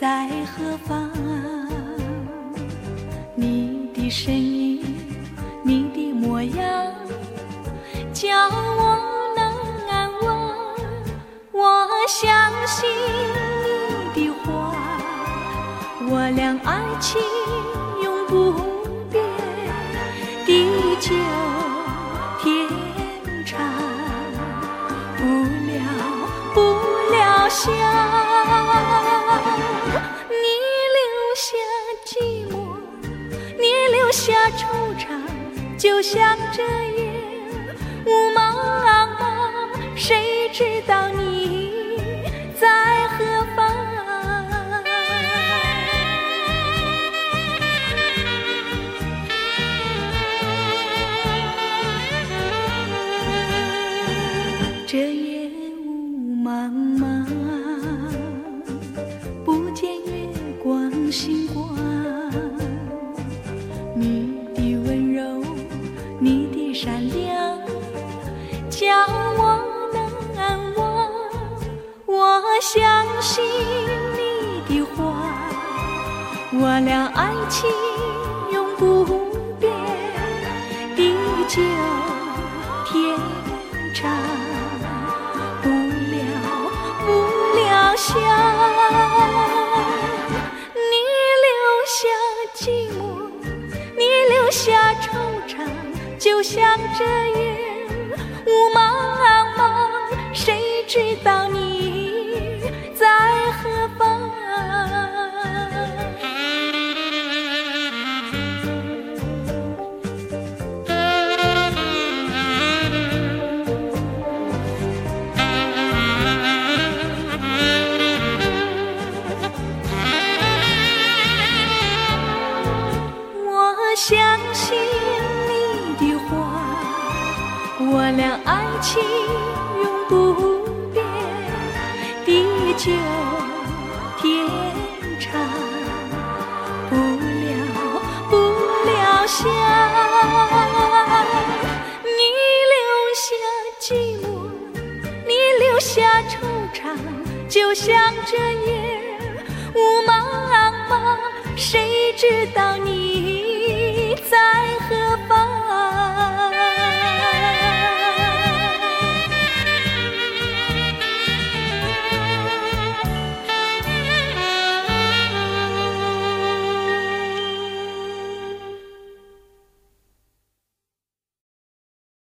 在何方？你的身影，你的模样，叫我能安稳。我相信你的话，我俩爱情永不变，地久天长，不了想。你留下寂寞，你留下惆怅，就像这夜雾茫茫，谁知道你在何方？这夜雾茫茫，不见月光星光，你的温柔，你的善良，叫我能安稳。我相信你的话，我俩爱情永不变，地久天长，不了想。你留下寂寞，你留下惆怅，就像这夜雾茫茫，谁知道你在何方？我相信你的话，我俩爱情永不变，地久天长，不了想。你留下寂寞，你留下惆怅，就像这夜雾茫茫，谁知道你在何方？